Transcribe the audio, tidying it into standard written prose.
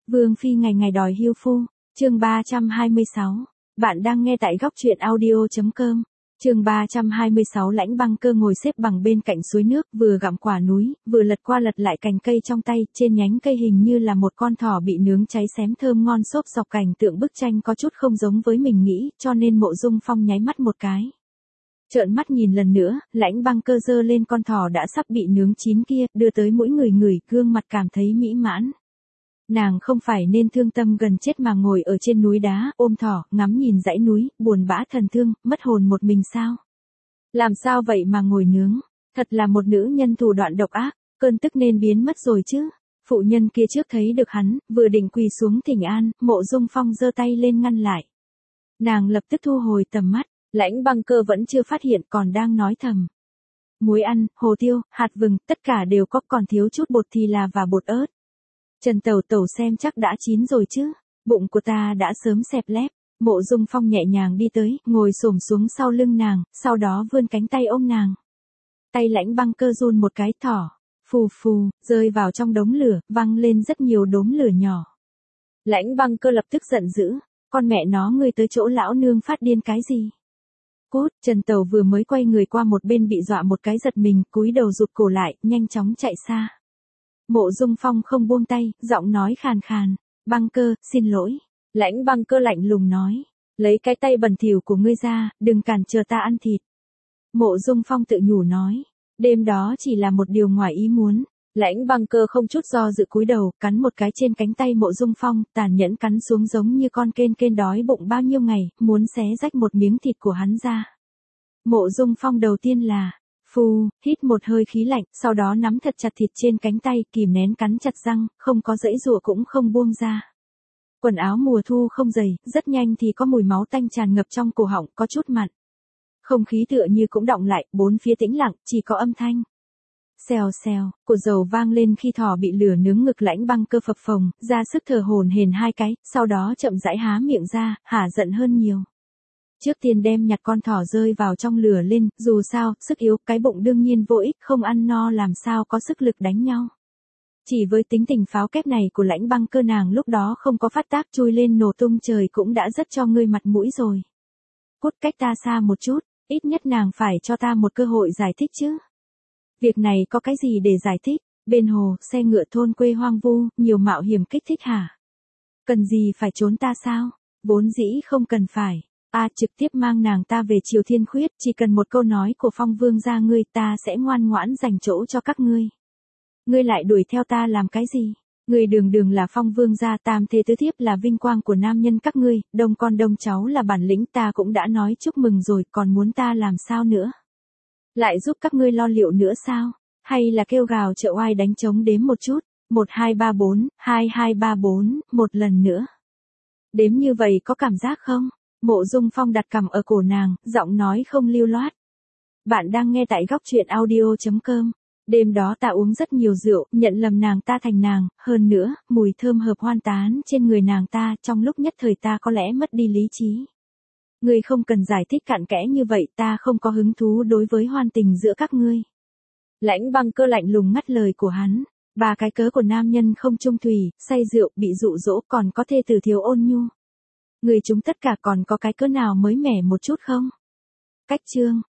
Vương phi ngày ngày đòi hiêu phu, chương 326. Bạn đang nghe tại góc truyện audio.com. Chương 326. Lãnh Băng Cơ ngồi xếp bằng bên cạnh suối nước, vừa gặm quả núi, vừa lật qua lật lại cành cây trong tay, trên nhánh cây hình như là một con thỏ bị nướng cháy xém thơm ngon xốp dọc cảnh tượng bức tranh có chút không giống với mình nghĩ, cho nên Mộ Dung Phong nháy mắt một cái. Trợn mắt nhìn lần nữa, Lãnh Băng Cơ giơ lên con thỏ đã sắp bị nướng chín kia, đưa tới mỗi người ngửi, gương mặt cảm thấy mỹ mãn. Nàng không phải nên thương tâm gần chết mà ngồi ở trên núi đá, ôm thỏ, ngắm nhìn dãy núi, buồn bã thần thương, mất hồn một mình sao? Làm sao vậy mà ngồi nướng? Thật là một nữ nhân thủ đoạn độc ác, cơn tức nên biến mất rồi chứ. Phụ nhân kia trước thấy được hắn, vừa định quỳ xuống thỉnh an, Mộ Dung Phong giơ tay lên ngăn lại. Nàng lập tức thu hồi tầm mắt, Lãnh Băng Cơ vẫn chưa phát hiện, còn đang nói thầm. Muối ăn, hồ tiêu, hạt vừng, tất cả đều có, còn thiếu chút bột thì là và bột ớt. Trần Tẩu Tẩu xem chắc đã chín rồi chứ, bụng của ta đã sớm xẹp lép. Mộ Dung Phong nhẹ nhàng đi tới, ngồi xổm xuống sau lưng nàng, sau đó vươn cánh tay ôm nàng. Tay Lãnh Băng Cơ run một cái, thỏ, phù phù, rơi vào trong đống lửa, văng lên rất nhiều đốm lửa nhỏ. Lãnh Băng Cơ lập tức giận dữ, con mẹ nó ngươi tới chỗ lão nương phát điên cái gì? Cút, Trần Tẩu vừa mới quay người qua một bên bị dọa một cái giật mình, cúi đầu rụt cổ lại, nhanh chóng chạy xa. Mộ Dung Phong không buông tay, giọng nói khàn khàn, Băng Cơ, xin lỗi. Lãnh Băng Cơ lạnh lùng nói, lấy cái tay bẩn thỉu của ngươi ra, đừng cản trở ta ăn thịt. Mộ Dung Phong tự nhủ nói, đêm đó chỉ là một điều ngoài ý muốn. Lãnh Băng Cơ không chút do dự cúi đầu, cắn một cái trên cánh tay Mộ Dung Phong, tàn nhẫn cắn xuống giống như con kên đói bụng bao nhiêu ngày, muốn xé rách một miếng thịt của hắn ra. Mộ Dung Phong đầu tiên là phù, hít một hơi khí lạnh, sau đó nắm thật chặt thịt trên cánh tay, kìm nén cắn chặt răng, không có giãy giụa cũng không buông ra. Quần áo mùa thu không dày, rất nhanh thì có mùi máu tanh tràn ngập trong cổ họng, có chút mặn. Không khí tựa như cũng đọng lại, bốn phía tĩnh lặng, chỉ có âm thanh. Xèo xèo, cột dầu vang lên khi thỏ bị lửa nướng ngực. Lãnh Băng Cơ phập phồng, ra sức thở hổn hển hai cái, sau đó chậm rãi há miệng ra, hả giận hơn nhiều. Trước tiên đem nhặt con thỏ rơi vào trong lửa lên, dù sao, sức yếu, cái bụng đương nhiên vô ích, không ăn no làm sao có sức lực đánh nhau. Chỉ với tính tình pháo kép này của Lãnh Băng Cơ, nàng lúc đó không có phát tác chui lên nổ tung trời cũng đã rất cho ngươi mặt mũi rồi. Cút cách ta xa một chút, ít nhất nàng phải cho ta một cơ hội giải thích chứ. Việc này có cái gì để giải thích, bên hồ, xe ngựa thôn quê hoang vu, nhiều mạo hiểm kích thích hả? Cần gì phải trốn ta sao? Vốn dĩ không cần phải. Trực tiếp mang nàng ta về Triều Thiên Khuyết, chỉ cần một câu nói của Phong Vương gia ngươi, ta sẽ ngoan ngoãn dành chỗ cho các ngươi. Ngươi lại đuổi theo ta làm cái gì? Ngươi đường đường là Phong Vương gia, tam thế tứ thiếp là vinh quang của nam nhân các ngươi, đông con đông cháu là bản lĩnh, ta cũng đã nói chúc mừng rồi, còn muốn ta làm sao nữa? Lại giúp các ngươi lo liệu nữa sao? Hay là kêu gào trợ oai đánh trống đếm một chút, 1 2 3 4, 2 2 3 4, một lần nữa. Đếm như vậy có cảm giác không? Mộ Dung Phong đặt cằm ở cổ nàng, giọng nói không lưu loát. Bạn đang nghe tại góc truyện audio.com. Đêm đó ta uống rất nhiều rượu, nhận lầm nàng ta thành nàng, hơn nữa, mùi thơm hợp hoan tán trên người nàng ta, trong lúc nhất thời ta có lẽ mất đi lý trí. Ngươi không cần giải thích cặn kẽ như vậy, ta không có hứng thú đối với hoan tình giữa các ngươi. Lãnh Băng Cơ lạnh lùng ngắt lời của hắn. Ba cái cớ của nam nhân không trung thủy, say rượu, bị dụ dỗ, còn có thê tử thiếu ôn nhu. Người chúng tất cả còn có cái cớ nào mới mẻ một chút không? Cách chương.